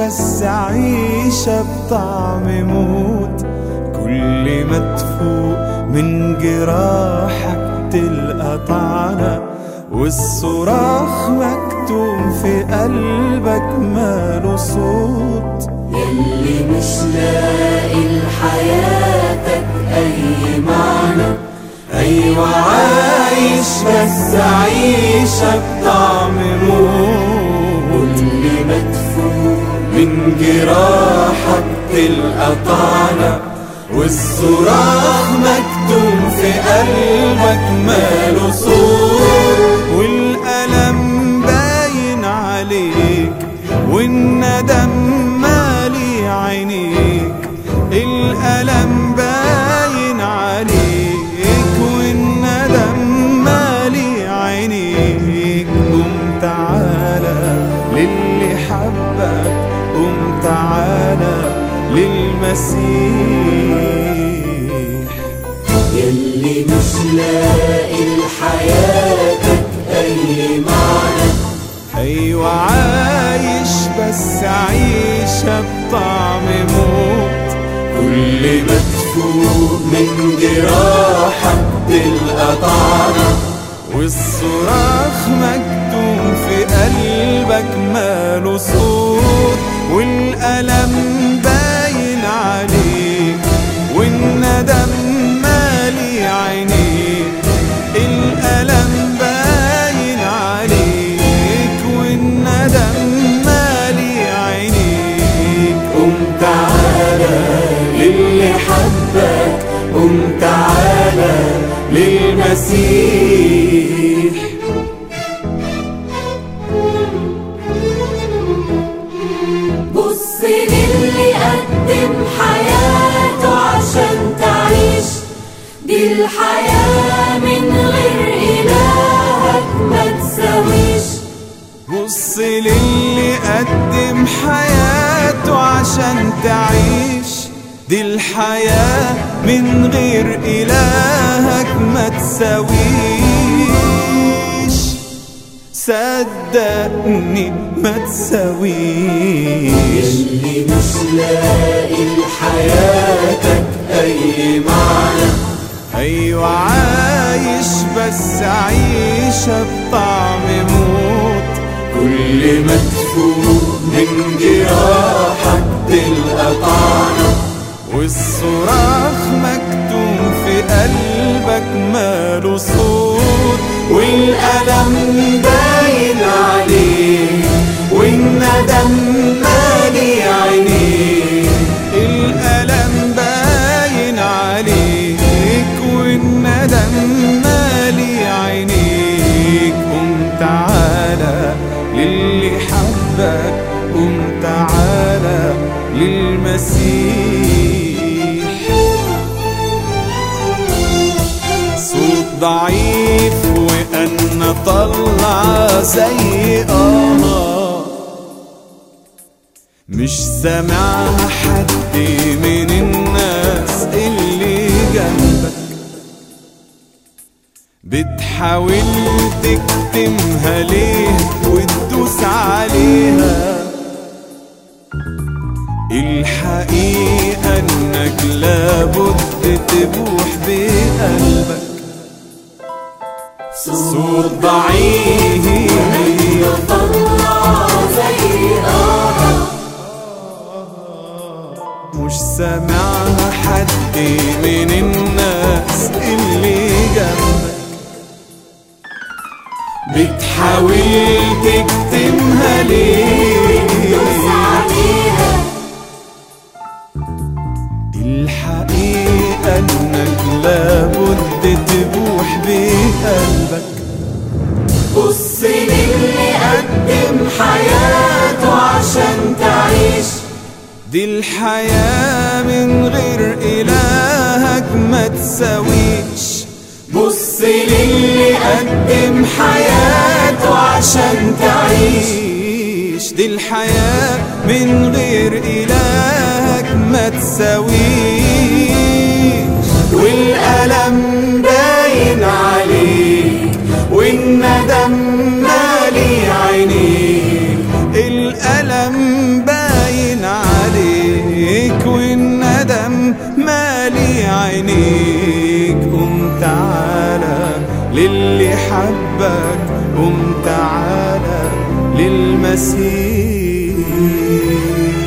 بس عيشة بطعم موت. كل ما تفوق من جراحك تلقى طعنة، والصراخ مكتوم في قلبك ماله صوت. يلي مش لاقي لحياتك أي معنى، أيوة عايش بس عيشة بطعم موت. كل ما تفوق من جراحك تلقى طعنة، والصراخ مكتوم في قلبك ماله صوت. والألم باين عليك والندم مالي عينيك. الألم باين عليك والندم مالي عينيك. قم تعالى للي حبك، قم تعالى للمسيح. يلي مش لاقي لحياتك أي معنى، أيوة عايش بس عيشة بطعم موت. كل ما تفوق من جراحك تلقى طعنة، والصراخ مكتوم في قلبك ماله صوت. والألم باين عليك والندم مالي عينيك. الألم باين عليك والندم مالي عينيك. قم تعالى للي حبك، قم تعالى للمسيح. بص للي قدم حياته عشان تعيش. دي الحياة من غير إلهك ما تساويش. بص للي قدم حياته عشان تعيش. دي الحياة من غير إلهك ما تساويش. صدقني ما تساويش. يلي مش لاقي لحياتك أي معنى، أيوة عايش بس عيشة بطعم موت. كل ما تفوق من جراحك تلقى طعنة، والصراخ مكتوم في قلبك ماله صوت. والألم باين عليك والندم مالي عينيك. الألم باين عليك والندم مالي عينيك. قم تعالى للي حبك، قم تعالى للمسيح. صوت ضعيف وأنا طلع زي مش سامعها حد من الناس اللي جنبك. بتحاول تكتمها ليه وتدوس عليها. الحقيقة انك لابد تبوح بقلبك. صوت ضعيف طلع زي مش سامعها حد من الناس اللي جنبك. بتحاول تكتمها ليه دوس عليها. الحقيقة انك لابد تبوح بقلبك. بص للي قدم حياته عشان تعيش. دي الحياة من غير إلهك ما تساويش. بص للي قدم حياته عشان تعيش. دي الحياة من غير إلهك ما تساويش. والألم باين عليك والندم مالي عينيك. الألم باين عينيك قوم تعالى للي حبك، قوم تعالى للمسيح.